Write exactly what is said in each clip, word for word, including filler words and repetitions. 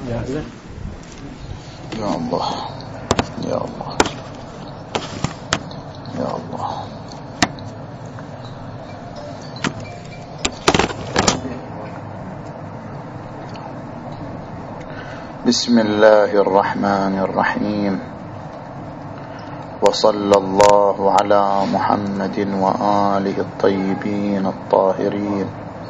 يا الله يا الله يا الله. بسم الله الرحمن الرحيم، وصلى الله على محمد وآله الطيبين الطاهرين.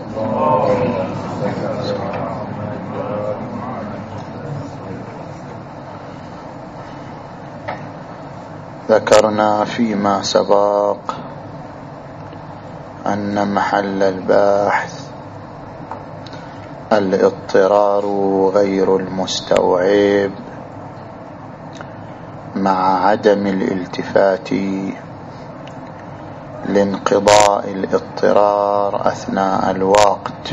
ذكرنا فيما سبق أن محل البحث الاضطرار غير المستوعب مع عدم الالتفات لانقضاء الاضطرار أثناء الوقت،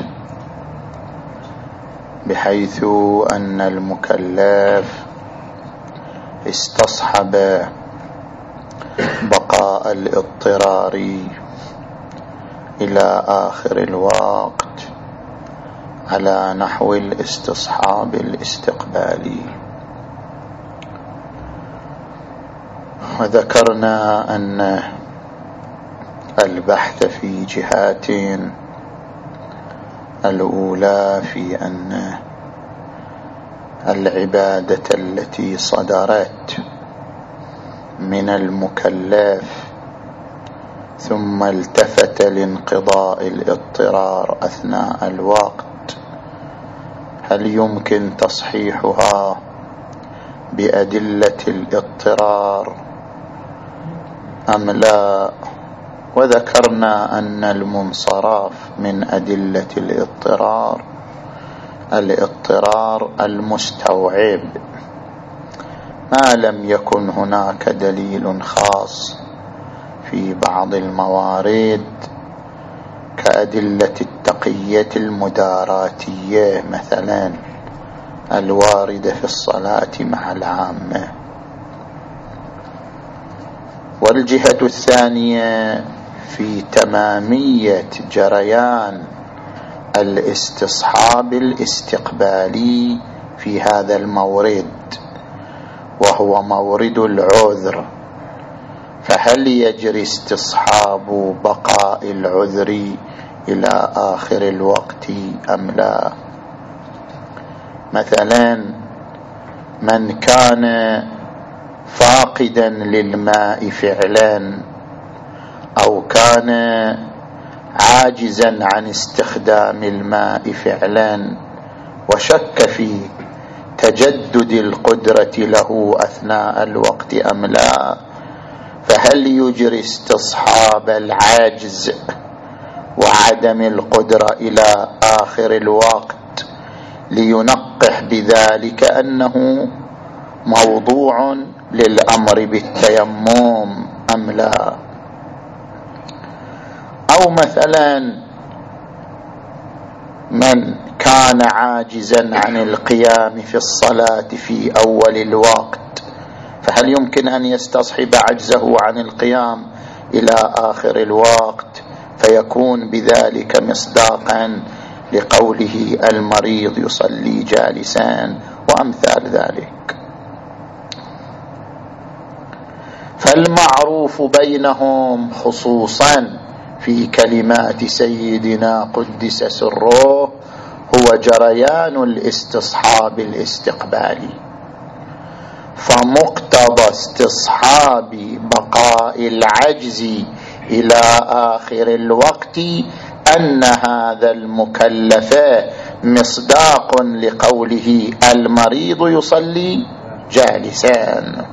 بحيث أن المكلف استصحب بقاء الاضطرار إلى آخر الوقت على نحو الاستصحاب الاستقبالي. وذكرنا أن البحث في جهاتين: الأولى في أن العبادة التي صدرت من المكلف ثم التفت لانقضاء الاضطرار أثناء الوقت، هل يمكن تصحيحها بأدلة الاضطرار أم لا؟ وذكرنا أن المنصرف من أدلة الاضطرار الاضطرار المستوعب، ما لم يكن هناك دليل خاص في بعض الموارد كأدلة التقية المداراتية مثلا الواردة في الصلاة مع العامة. والجهة الثانية في تمامية جريان الاستصحاب الاستقبالي في هذا المورد، وهو مورد العذر، فهل يجري استصحاب بقاء العذر إلى آخر الوقت أم لا؟ مثلا من كان فاقدا للماء فعلا أو كان عاجزا عن استخدام الماء فعلا وشك في تجدد القدرة له أثناء الوقت أم لا، فهل يجري استصحاب العجز وعدم القدرة إلى آخر الوقت لينقح بذلك أنه موضوع للأمر بالتيمم أم لا؟ أو مثلا من كان عاجزا عن القيام في الصلاة في أول الوقت، فهل يمكن أن يستصحب عجزه عن القيام إلى آخر الوقت فيكون بذلك مصداقا لقوله المريض يصلي جالسا وأمثال ذلك؟ فالمعروف بينهم خصوصا في كلمات سيدنا قدس سره هو جريان الاستصحاب الاستقبالي، فمقتضى استصحاب بقاء العجز إلى آخر الوقت أن هذا المكلف مصداق لقوله المريض يصلي جالسا.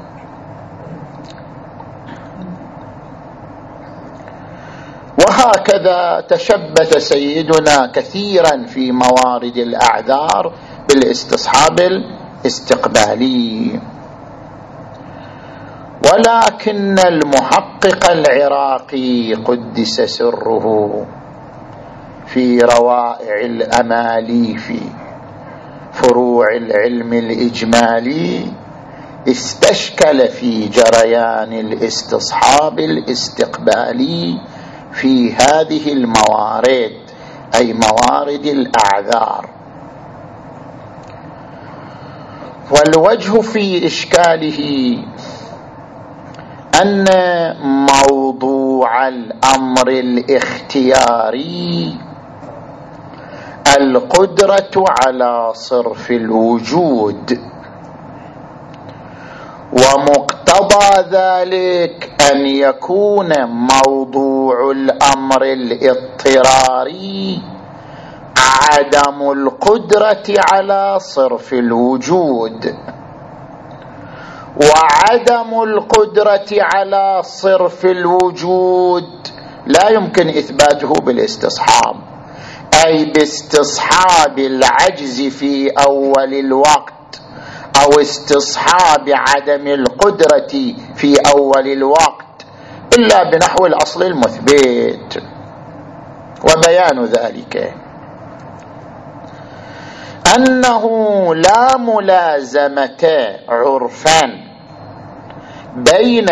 وهكذا تشبث سيدنا كثيرا في موارد الأعذار بالاستصحاب الاستقبالي. ولكن المحقق العراقي قدس سره في روائع الأمالي في فروع العلم الإجمالي استشكل في جريان الاستصحاب الاستقبالي في هذه الموارد، أي موارد الأعذار. والوجه في إشكاله أن موضوع الأمر الاختياري القدرة على صرف الوجود، ومقتضى ذلك أن يكون موضوع الأمر الاضطراري عدم القدرة على صرف الوجود، وعدم القدرة على صرف الوجود لا يمكن إثباته بالاستصحاب، أي باستصحاب العجز في أول الوقت أو استصحاب عدم القدرة في أول الوقت، إلا بنحو الأصل المثبت. وبيان ذلك أنه لا ملازمة عرفا بين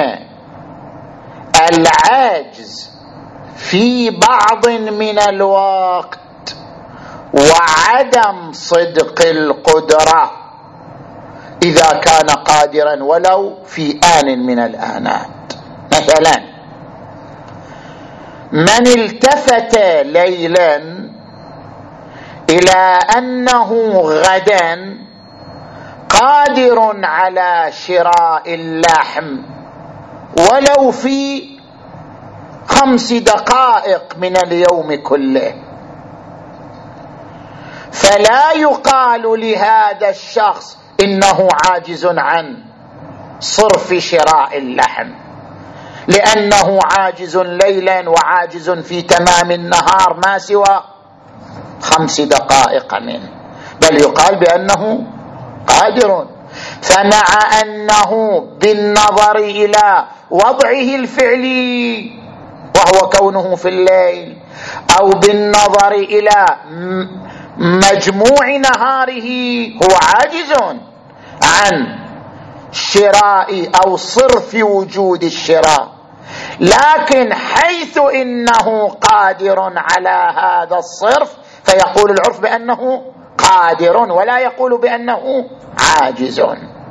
العاجز في بعض من الوقت وعدم صدق القدرة إذا كان قادرا ولو في آن من الآنات. مثلا من التفت ليلا إلى أنه غدا قادر على شراء اللحم ولو في خمس دقائق من اليوم كله، فلا يقال لهذا الشخص إنه عاجز عن صرف شراء اللحم، لأنه عاجز ليلا وعاجز في تمام النهار ما سوى خمس دقائق منه، بل يقال بأنه قادر. فمع أنه بالنظر إلى وضعه الفعلي وهو كونه في الليل، أو بالنظر إلى مجموع نهاره هو عاجز عن شراء أو صرف وجود الشراء، لكن حيث إنه قادر على هذا الصرف فيقول العرف بأنه قادر ولا يقول بأنه عاجز،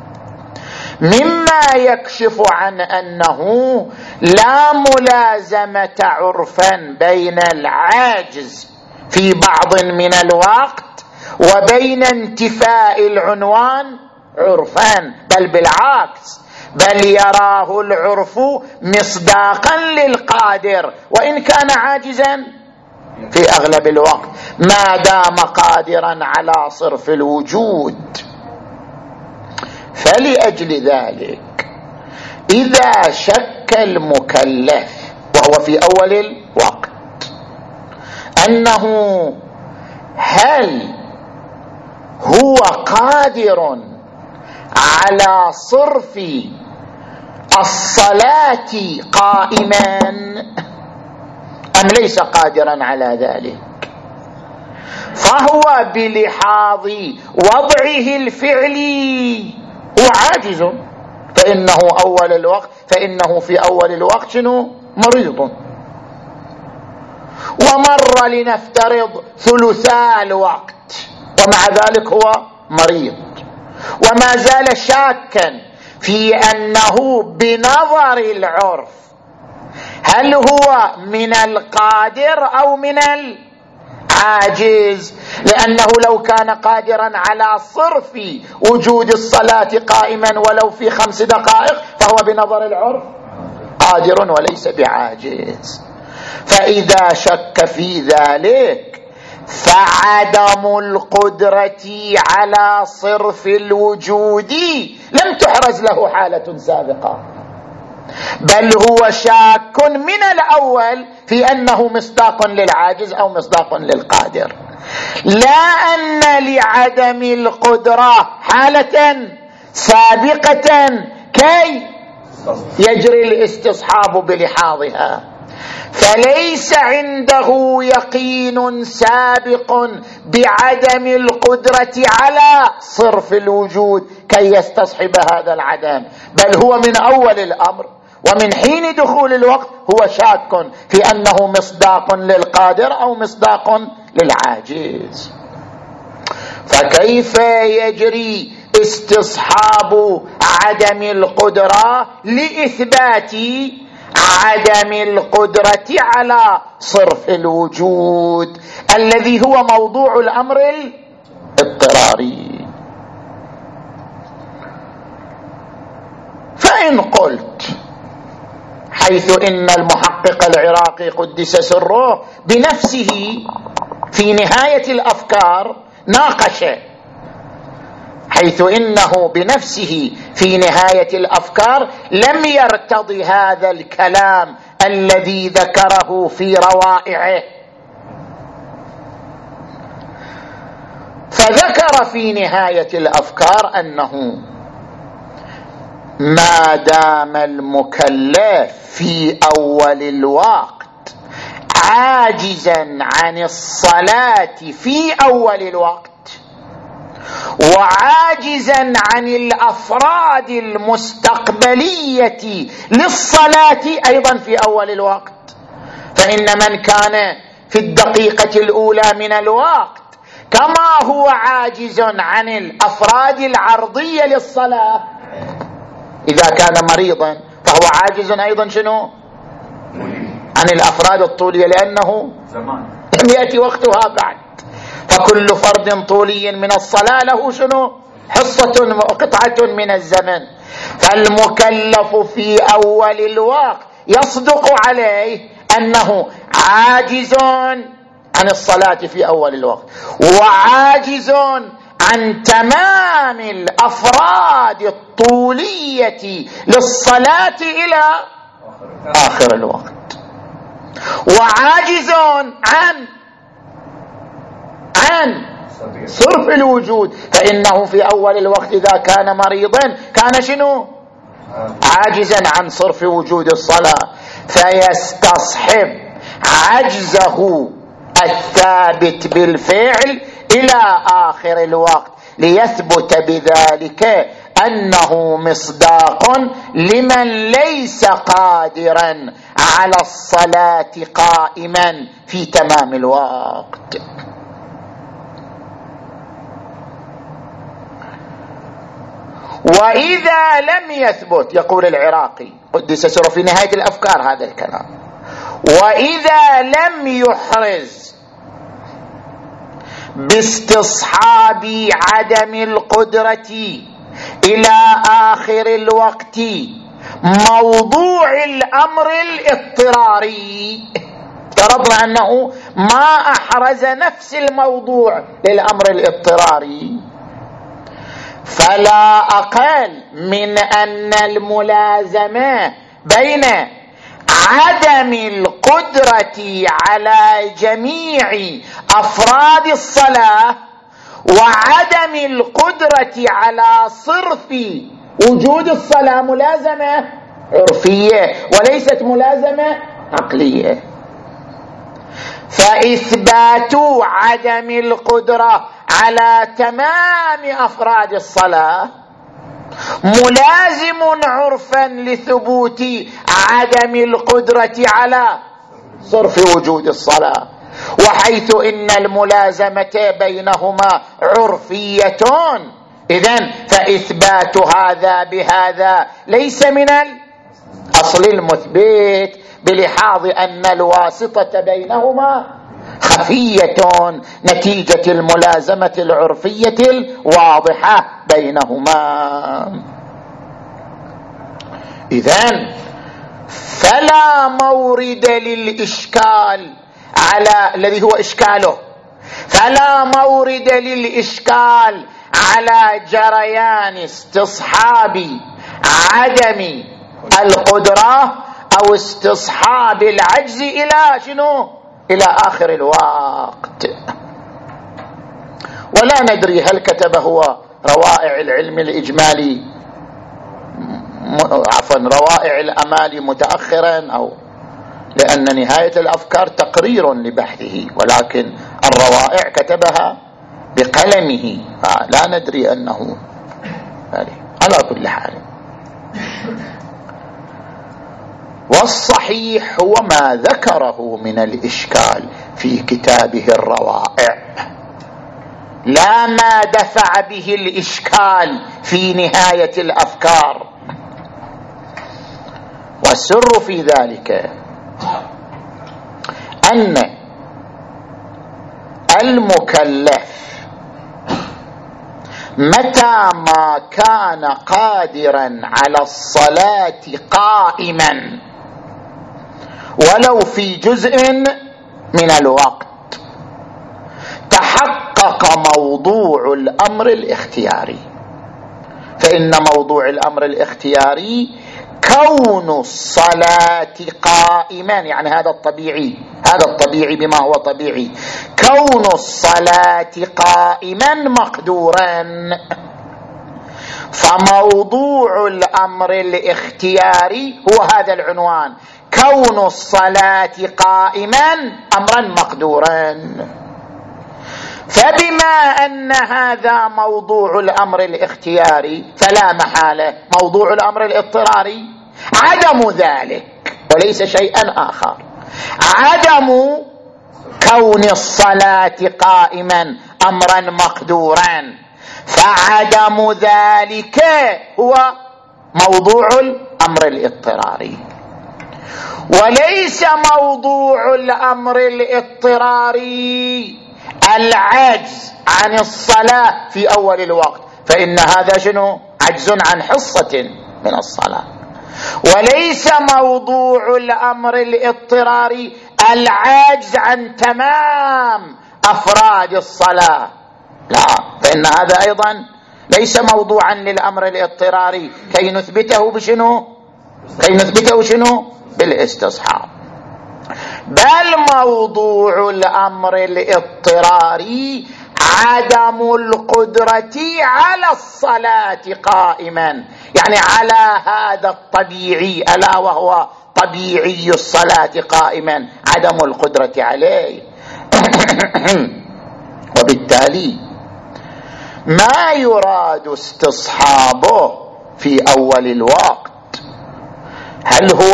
مما يكشف عن أنه لا ملازمة عرفا بين العاجز في بعض من الوقت وبين انتفاء العنوان عرفا، بل بالعكس، بل يراه العرف مصداقا للقادر وإن كان عاجزا في أغلب الوقت ما دام قادرا على صرف الوجود. فلأجل ذلك إذا شك المكلف وهو في أول الوقت أنه هل هو قادر على صرف الصلاة قائما أم ليس قادرا على ذلك، فهو بلحاظ وضعه الفعلي هو عاجز، فإنه أول الوقت فإنه في أول الوقت شنو؟ مريض، ومر لنفترض ثلثاء الوقت ومع ذلك هو مريض، وما زال شاكا في أنه بنظر العرف هل هو من القادر أو من العاجز، لأنه لو كان قادرا على صرف وجود الصلاة قائما ولو في خمس دقائق فهو بنظر العرف قادر وليس بعاجز. فإذا شك في ذلك فعدم القدرة على صرف الوجود لم تحرز له حالة سابقة، بل هو شاك من الأول في أنه مصداق للعاجز أو مصداق للقادر، لا أن لعدم القدرة حالة سابقة كي يجري الاستصحاب بلحاظها، فليس عنده يقين سابق بعدم القدرة على صرف الوجود كي يستصحب هذا العدم، بل هو من أول الأمر ومن حين دخول الوقت هو شاك في أنه مصداق للقادر أو مصداق للعاجز. فكيف يجري استصحاب عدم القدرة لإثبات عدم القدرة على صرف الوجود الذي هو موضوع الأمر الاضطراري. فإن قلت حيث إن المحقق العراقي قدس سره بنفسه في نهاية الأفكار ناقش، حيث إنه بنفسه في نهاية الأفكار لم يرتضي هذا الكلام الذي ذكره في روائعه، فذكر في نهاية الأفكار أنه ما دام المكلف في أول الوقت عاجزا عن الصلاة في أول الوقت وعاجزا عن الأفراد المستقبلية للصلاة أيضا في أول الوقت، فإن من كان في الدقيقة الأولى من الوقت كما هو عاجز عن الأفراد العرضية للصلاة، إذا كان مريضا فهو عاجز أيضا شنو عن الأفراد الطولية لأنه لم يأتي وقتها بعد، فكل فرد طولي من الصلاة له شنو حصة وقطعة من الزمن، فالمكلف في أول الوقت يصدق عليه أنه عاجز عن الصلاة في أول الوقت وعاجز عن تمام الأفراد الطولية للصلاة إلى آخر الوقت، وعاجز عن عن صرف الوجود، فإنه في أول الوقت إذا كان مريضا كان شنو عاجزا عن صرف وجود الصلاة، فيستصحب عجزه الثابت بالفعل إلى آخر الوقت ليثبت بذلك أنه مصداق لمن ليس قادرا على الصلاة قائما في تمام الوقت. وإذا لم يثبت، يقول العراقي قدس سره في نهاية الأفكار هذا الكلام، وإذا لم يحرز باستصحاب عدم القدرة إلى آخر الوقت موضوع الأمر الاضطراري، افترضنا أنه ما أحرز نفس الموضوع للأمر الاضطراري، فلا أقل من أن الملازمة بين عدم القدرة على جميع أفراد الصلاة وعدم القدرة على صرف وجود الصلاة ملازمة عرفية وليست ملازمة عقلية، فإثبات عدم القدرة على تمام أفراد الصلاة ملازم عرفا لثبوت عدم القدرة على صرف وجود الصلاة، وحيث إن الملازمة بينهما عرفية إذن فإثبات هذا بهذا ليس من الأصل المثبت، بلحاظ أن الواسطة بينهما خفية نتيجة الملازمة العرفية الواضحة بينهما. إذن فلا مورد للإشكال على الذي هو إشكاله، فلا مورد للإشكال على جريان استصحاب عدم القدرة أو استصحاب العجز إلى شنو إلى آخر الوقت. ولا ندري هل كتب هو روائع العلم الإجمالي عفوا روائع الأمال متأخرا، أو لأن نهاية الأفكار تقرير لبحثه، ولكن الروائع كتبها بقلمه، لا ندري أنه على كل حال. والصحيح هو ما ذكره من الإشكال في كتابه الروائع، لا ما دفع به الإشكال في نهاية الأفكار. والسر في ذلك أن المكلف متى ما كان قادرا على الصلاة قائما ولو في جزء من الوقت تحقق موضوع الأمر الاختياري. فإن موضوع الأمر الاختياري كون الصلاة قائما، يعني هذا الطبيعي، هذا الطبيعي بما هو طبيعي، كون الصلاة قائما مقدورا. فموضوع الأمر الاختياري هو هذا العنوان، كون الصلاة قائما أمرا مقدورا. فبما أن هذا موضوع الأمر الاختياري فلا محالة موضوع الأمر الاضطراري عدم ذلك وليس شيئا آخر، عدم كون الصلاة قائما أمرا مقدورا، فعدم ذلك هو موضوع الأمر الاضطراري. وليس موضوع الأمر الاضطراري العجز عن الصلاة في أول الوقت، فإن هذا شنو؟ عجز عن حصة من الصلاة. وليس موضوع الأمر الاضطراري العجز عن تمام أفراد الصلاة، لا، فإن هذا أيضا ليس موضوعا للأمر الاضطراري كي نثبته بشنو؟ كي نثبته شنو؟ بالاستصحاب. بل موضوع الأمر الاضطراري عدم القدرة على الصلاة قائما، يعني على هذا الطبيعي ألا وهو طبيعي الصلاة قائما، عدم القدرة عليه. وبالتالي ما يراد استصحابه في أول الوقت هل هو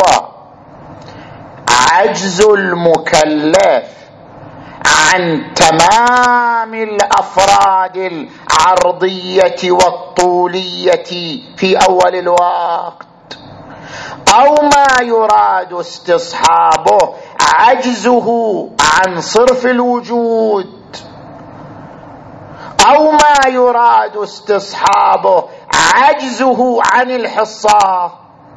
عجز المكلف عن تمام الأفراد العرضية والطولية في أول الوقت، أو ما يراد استصحابه عجزه عن صرف الوجود، أو ما يراد استصحابه عجزه عن الحصة.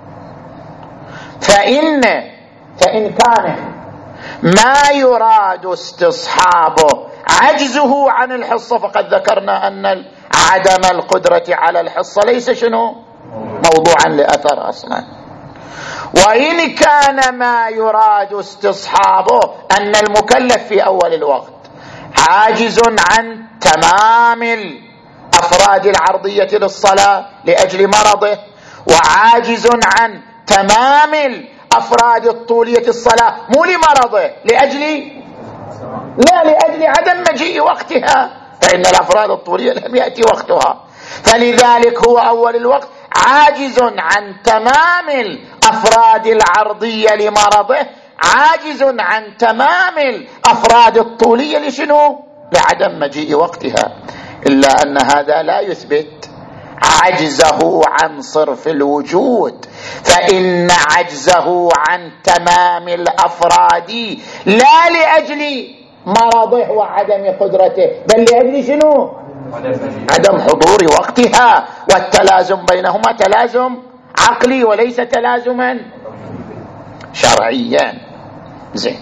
فإن فإن كان ما يراد استصحابه عجزه عن الحصة فقد ذكرنا أن عدم القدرة على الحصة ليس شنو؟ موضوعا لأثر أصلا. وإن كان ما يراد استصحابه أن المكلف في أول الوقت عاجز عن تمام الأفراد العرضية للصلاة لأجل مرضه، وعاجز عن تمام الأفراد الطولية الصلاة مو لمرضه، لأجل لا لأجل عدم مجيء وقتها، فإن الأفراد الطولية لم يأتي وقتها، فلذلك هو أول الوقت عاجز عن تمام الأفراد العرضية لمرضه، عاجز عن تمام الأفراد الطولية لشنو؟ لعدم مجيء وقتها. إلا أن هذا لا يثبت عجزه عن صرف الوجود، فإن عجزه عن تمام الأفراد لا لأجل مرضه وعدم قدرته، بل لأجل شنو؟ عدم حضور وقتها، والتلازم بينهما تلازم عقلي وليس تلازما شرعيا. زين.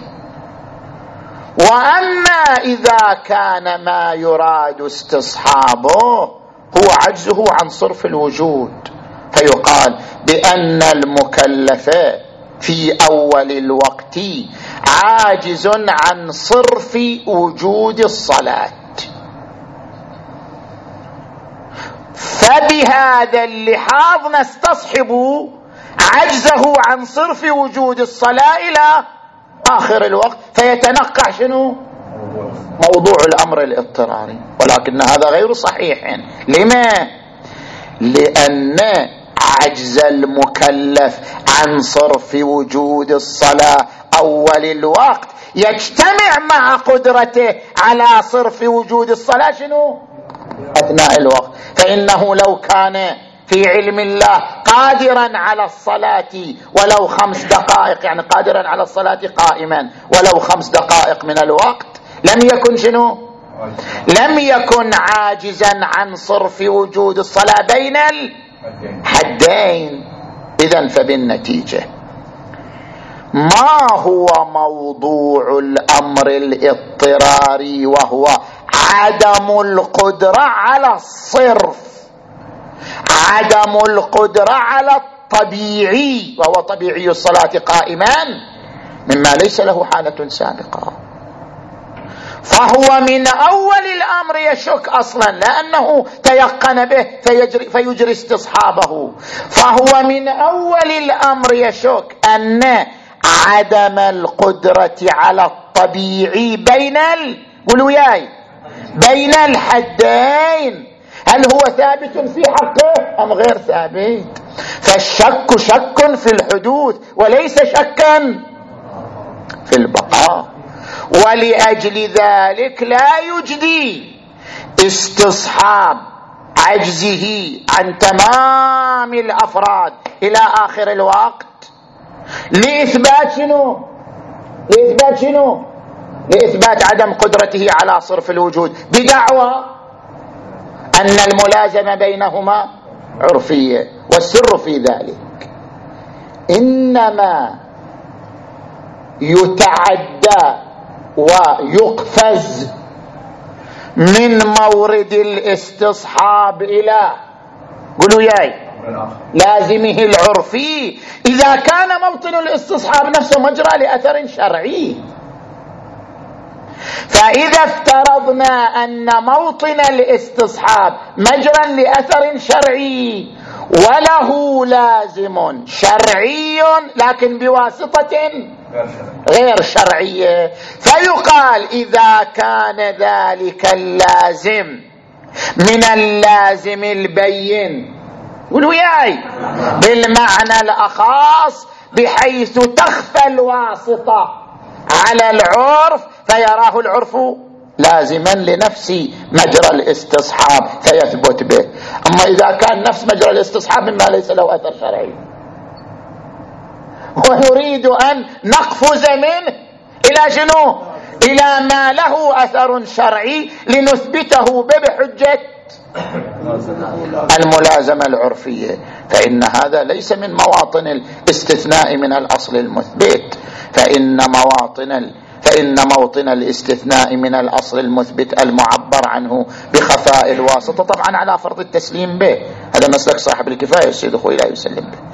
وأما إذا كان ما يراد استصحابه هو عجزه عن صرف الوجود، فيقال بأن المكلف في أول الوقت عاجز عن صرف وجود الصلاة، فبهذا اللحاظ نستصحب عجزه عن صرف وجود الصلاة إلى آخر الوقت، فيتنقع شنو؟ موضوع الأمر الاضطراري. ولكن هذا غير صحيح. لما؟ لأن عجز المكلف عن صرف وجود الصلاة أول الوقت يجتمع مع قدرته على صرف وجود الصلاة شنو؟ أثناء الوقت. فإنه لو كان في علم الله قادرا على الصلاة ولو خمس دقائق، يعني قادرا على الصلاة قائما ولو خمس دقائق من الوقت، لم يكن شنو؟ لم يكن عاجزا عن صرف وجود الصلاة بين الحدين. إذن فبالنتيجة ما هو موضوع الأمر الاضطراري؟ وهو عدم القدرة على الصرف، عدم القدرة على الطبيعي، وهو طبيعي الصلاة قائما، مما ليس له حالة سابقة. فهو من أول الأمر يشك أصلا، لأنه تيقن به فيجري, فيجري استصحابه. فهو من أول الأمر يشك أن عدم القدرة على الطبيعي بين ال... قولوا ياي بين الحدين، هل هو ثابت في حقه أم غير ثابت؟ فالشك شك في الحدوث وليس شكا في البقاء. ولأجل ذلك لا يجدي استصحاب عجزه عن تمام الأفراد إلى آخر الوقت لإثبات شنو؟ لإثبات شنو؟ لإثبات عدم قدرته على صرف الوجود، بدعوى أن الملازمة بينهما عرفية. والسر في ذلك إنما يتعدى ويقفز من مورد الاستصحاب إلى قولوا ياي لازمه العرفي إذا كان موطن الاستصحاب نفسه مجرى لأثر شرعي. فإذا افترضنا أن موطن الاستصحاب مجرى لأثر شرعي وله لازم شرعي لكن بواسطة غير شرعية، فيقال إذا كان ذلك اللازم من اللازم البين والوياي بالمعنى الأخاص بحيث تخفى الواسطة على العرف فيراه العرف لازما لنفس مجرى الاستصحاب فيثبت به. أما إذا كان نفس مجرى الاستصحاب مما ليس له أثر شرعي ونريد أن نقفز منه إلى شنو؟ إلى ما له أثر شرعي لنثبته به بحجة الملازمة العرفية، فإن هذا ليس من مواطن الاستثناء من الأصل المثبت. فإن مواطن فإن موطن الاستثناء من الأصل المثبت المعبر عنه بخفاء الواسطة، طبعا على فرض التسليم به، هذا مسلك صاحب الكفاية السيد أخوي لا يسلم به.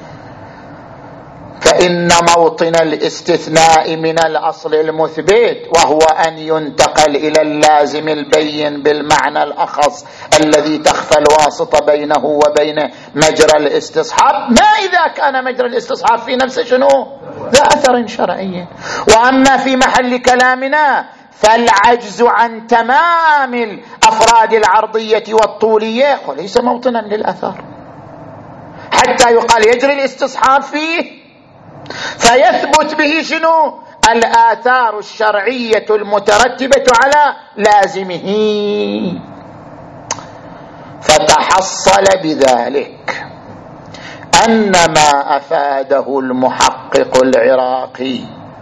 فإن موطن الاستثناء من الأصل المثبت وهو أن ينتقل إلى اللازم البين بالمعنى الأخص الذي تخفى الواسطة بينه وبين مجرى الاستصحاب، ما إذا كان مجرى الاستصحاب في نفسه شنو؟ لا أثر شرعي. وأما في محل كلامنا فالعجز عن تمام الأفراد العرضية والطولية وليس موطنا للأثر حتى يقال يجري الاستصحاب فيه فيثبت به شنو؟ الآثار الشرعية المترتبة على لازمه. فتحصل بذلك أن ما أفاده المحقق العراقي،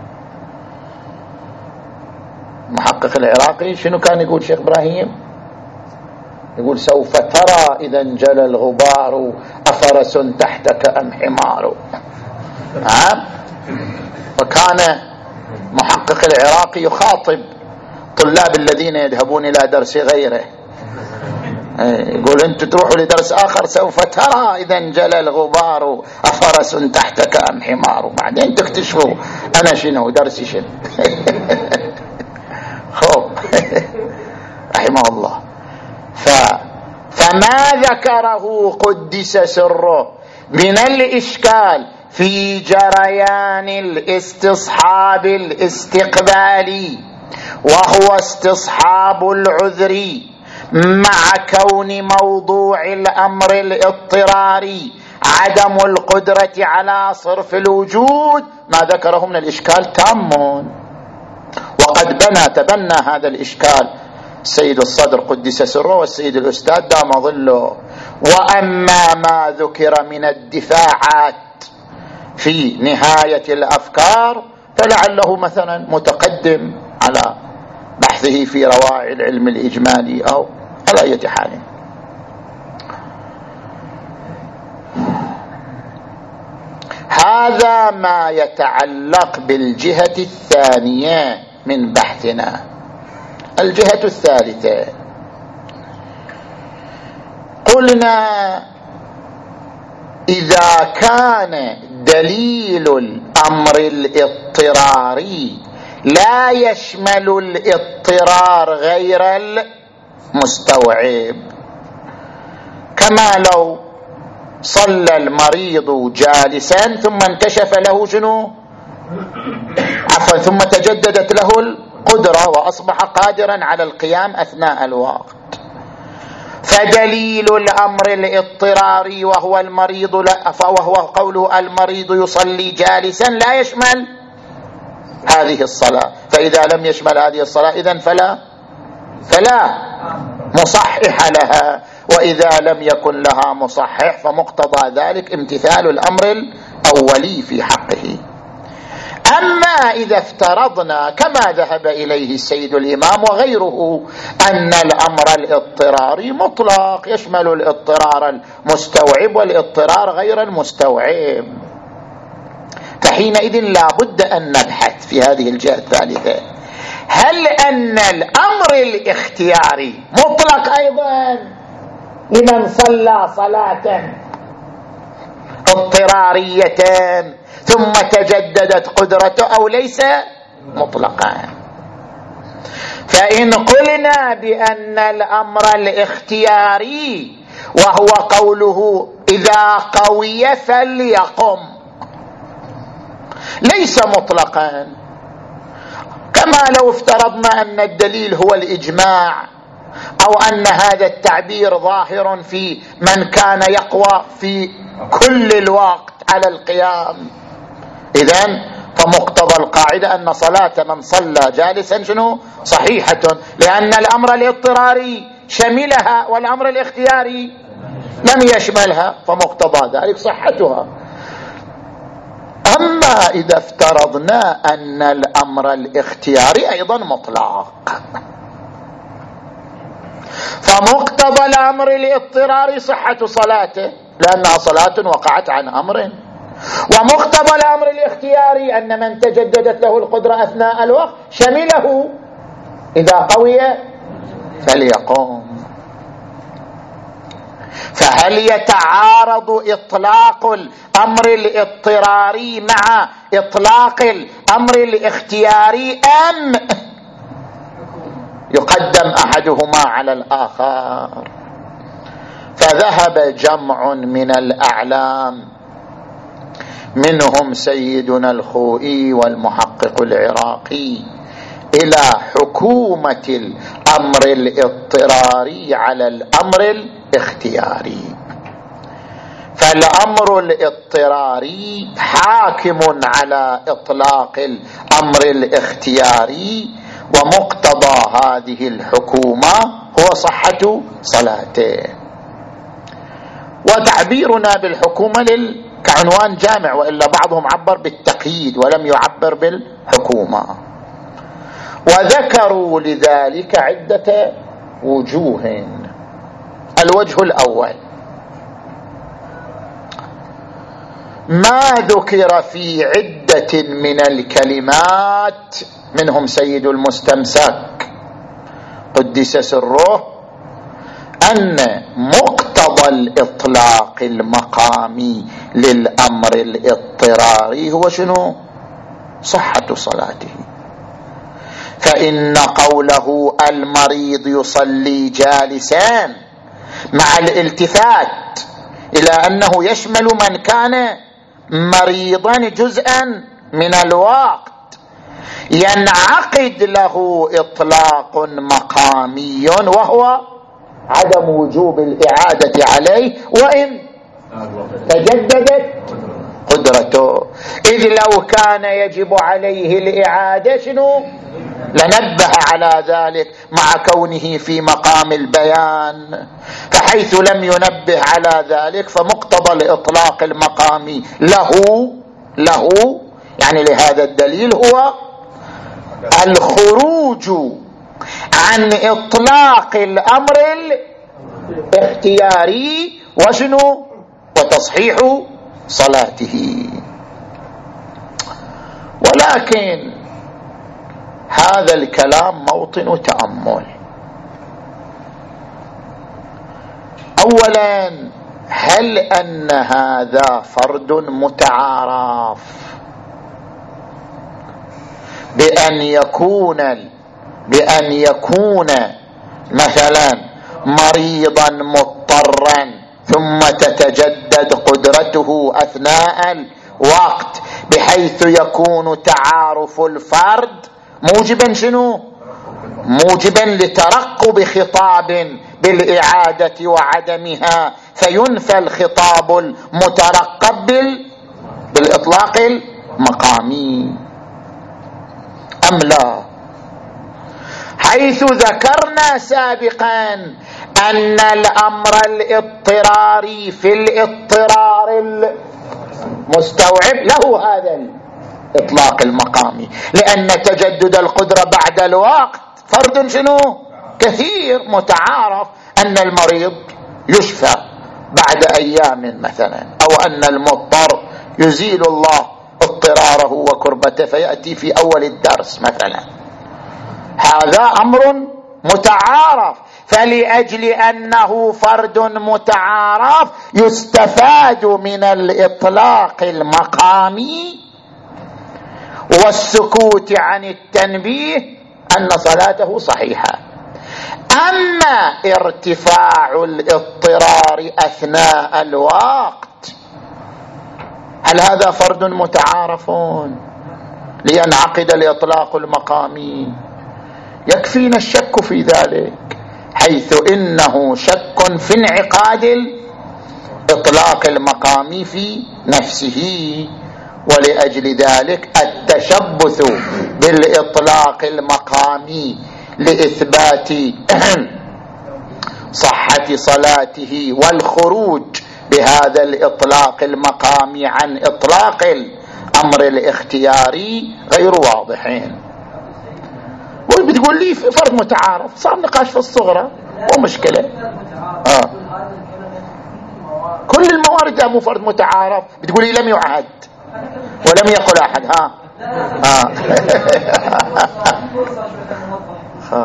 المحقق العراقي شنو كان يقول شيخ إبراهيم؟ يقول سوف ترى إذا انجلى الغبار أفرس تحتك أم حمار. نعم. وكان محقق العراقي يخاطب طلاب الذين يذهبون إلى درس غيره، يقول أنت تروحوا لدرس آخر سوف ترى إذا انجلى الغبار أفرس تحتك أم حمار، بعدين تكتشفوا أنا شنو درسي شنو. خوب رحمه الله. ف... فما ذكره قدس سره من الإشكال في جريان الاستصحاب الاستقبالي وهو استصحاب العذر مع كون موضوع الأمر الاضطراري عدم القدرة على صرف الوجود، ما ذكره من الإشكال تام، وقد بنى تبنى هذا الإشكال السيد الصدر قدس سره والسيد الأستاذ دام ظله. وأما ما ذكر من الدفاعات في نهاية الأفكار فلعله مثلا متقدم على بحثه في روائع العلم الإجمالي أو على أي حال. هذا ما يتعلق بالجهة الثانية من بحثنا. الجهة الثالثة قلنا إذا كان دليل الأمر الاضطراري لا يشمل الاضطرار غير المستوعب، كما لو صلى المريض جالسا ثم انكشف له شنو عفوا ثم تجددت له القدرة وأصبح قادرا على القيام أثناء الوقت، فدليل الأمر الاضطراري وهو المريض لا فهو قوله المريض يصلي جالسا لا يشمل هذه الصلاة. فإذا لم يشمل هذه الصلاة إذن فلا فلا مصحح لها، وإذا لم يكن لها مصحح فمقتضى ذلك امتثال الأمر الأولي في حقه. أما إذا افترضنا كما ذهب إليه السيد الإمام وغيره أن الأمر الاضطراري مطلق يشمل الاضطرار المستوعب والاضطرار غير المستوعب، فحينئذ لا بد أن نبحث في هذه الجهة الثالثة هل أن الأمر الاختياري مطلق أيضا لمن صلى صلاة اضطرارية ثم تجددت قدرته أو ليس مطلقا. فإن قلنا بأن الأمر الاختياري وهو قوله إذا قوي فليقم ليس مطلقا، كما لو افترضنا أن الدليل هو الإجماع أو أن هذا التعبير ظاهر في من كان يقوى في كل الوقت على القيام، إذن فمقتضى القاعدة أن صلاة من صلى جالسا شنو صحيحة، لأن الأمر الاضطراري شملها والأمر الاختياري لم يشملها، فمقتضى ذلك صحتها. أما إذا افترضنا أن الأمر الاختياري أيضا مطلق فمقتضى الأمر الاضطراري صحة صلاته لأنها صلاة وقعت عن أمر، ومقتضى الأمر الاختياري أن من تجددت له القدرة أثناء الوقت شمله إذا قوي فليقوم. فهل يتعارض إطلاق الأمر الاضطراري مع إطلاق الأمر الاختياري أم يقدم أحدهما على الآخر؟ فذهب جمع من الأعلام منهم سيدنا الخوئي والمحقق العراقي إلى حكومة الأمر الاضطراري على الأمر الاختياري، فالأمر الاضطراري حاكم على إطلاق الأمر الاختياري، ومقتضى هذه الحكومة هو صحة صلاته. وتعبيرنا بالحكومة لل كعنوان جامع، وإلا بعضهم عبر بالتقييد ولم يعبر بالحكومة، وذكروا لذلك عدة وجوه. الوجه الأول ما ذكر في عدة من الكلمات منهم سيد المستمسك قدس سره أن مقتضى الإطلاق المقامي للأمر الاضطراري هو شنو؟ صحة صلاته. فإن قوله المريض يصلي جالسا مع الالتفات إلى أنه يشمل من كان مريضا جزءا من الوقت ينعقد له إطلاق مقامي وهو عدم وجوب الإعادة عليه وإن تجددت قدرته، إذ لو كان يجب عليه الإعادة شنو لنبه على ذلك مع كونه في مقام البيان. فحيث لم ينبه على ذلك فمقتضى الإطلاق المقامي له له يعني لهذا الدليل هو الخروج عن إطلاق الأمر الاختياري وشنو وتصحيح صلاته. ولكن هذا الكلام موطن تأمل. أولا، هل أن هذا فرد متعارف بأن يكون بأن يكون مثلا مريضا مضطرا ثم تتجدد قدرته أثناء الوقت بحيث يكون تعارف الفرد موجبا شنو؟ موجبا لترقب خطاب بالإعادة وعدمها فينفى الخطاب المترقب بالإطلاق المقامي أم لا؟ حيث ذكرنا سابقا أن الأمر الاضطراري في الاضطرار المستوعب له هذا الإطلاق المقامي، لأن تجدد القدرة بعد الوقت فرد شنو؟ كثير متعارف أن المريض يشفى بعد أيام مثلا، أو أن المضطر يزيل الله اضطراره وكربته فيأتي في أول الدرس مثلا. هذا أمر متعارف، فلأجل أنه فرد متعارف يستفاد من الإطلاق المقامي والسكوت عن التنبيه أن صلاته صحيحة. أما ارتفاع الاضطرار أثناء الوقت هل هذا فرد متعارف لينعقد الإطلاق المقامي؟ يكفينا الشك في ذلك، حيث إنه شك في انعقاد الإطلاق المقامي في نفسه. ولأجل ذلك التشبث بالإطلاق المقامي لإثبات صحة صلاته والخروج بهذا الإطلاق المقامي عن إطلاق الأمر الاختياري غير واضحين. بتقول لي فرد متعارف، صار نقاش في الصغرى ومشكلة. آه. كل الموارد مو فرد متعارف، بتقول لي لم يعهد ولم يقل أحد. ها آه. آه.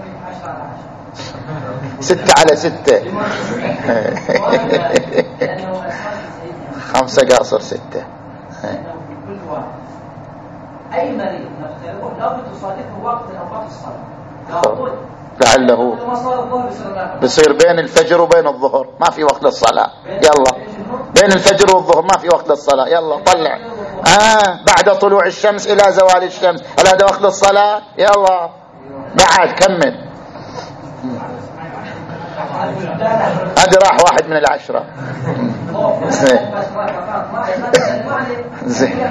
ستة على ستة خمسة قاصر ستة. أي مريض نفترضه لابد تصادفه وقت من أوقات الصلاة، لعله بصير بين الفجر وبين الظهر ما في وقت للصلاة، يلا بين الفجر والظهر ما في وقت للصلاة، يلا طلع آه بعد طلوع الشمس إلى زوال الشمس، هل هذا وقت للصلاة؟ يلا بعد كمل. هذا راح واحد من العشرة. زين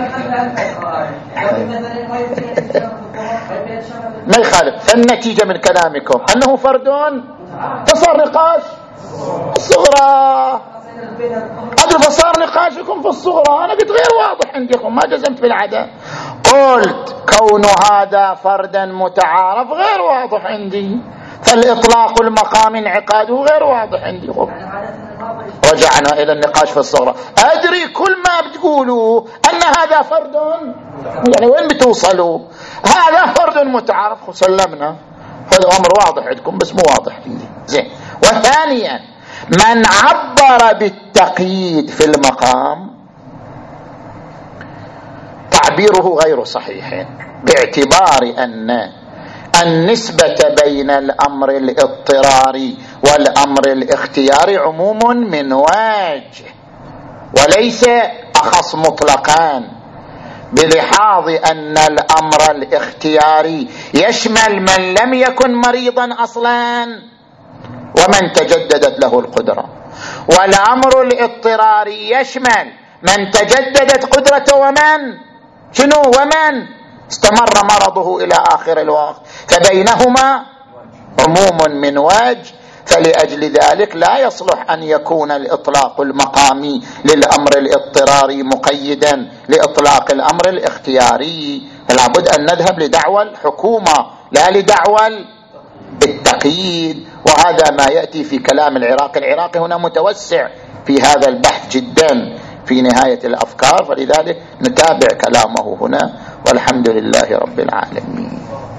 ما يخالف. فالنتيجة من كلامكم أنه فرد فصار نقاش الصغرى. أدري فصار نقاشكم في الصغرى، أنا قلت غير واضح عندكم، ما جزمت بالعدم. قلت كون هذا فردا متعارف غير واضح عندي، فالإطلاق المقام انعقاده غير واضح عندكم. رجعنا إلى النقاش في الصغرى. أدري كل ما بتقولوا أن هذا فرد، يعني وين بتوصلوا؟ هذا فرد متعارف سلمنا، هذا أمر واضح عندكم بس مو واضح عندي. زين. وثانيا من عبر بالتقييد في المقام تعبيره غير صحيح، باعتبار أن النسبة بين الأمر الاضطراري والأمر الاختياري عموم من وجه وليس أخص مطلقان، بلحاظ أن الأمر الاختياري يشمل من لم يكن مريضا أصلا ومن تجددت له القدرة، والأمر الاضطراري يشمل من تجددت قدرته ومن شنو ومن استمر مرضه إلى آخر الوقت، فبينهما عموم من وجه. فلأجل ذلك لا يصلح أن يكون الإطلاق المقامي للأمر الاضطراري مقيدا لإطلاق الأمر الاختياري، فلا بد أن نذهب لدعوى الحكومة لا لدعوى التقييد. وهذا ما يأتي في كلام العراقي. العراقي هنا متوسع في هذا البحث جدا في نهاية الأفكار، فلذلك نتابع كلامه هنا، والحمد لله رب العالمين.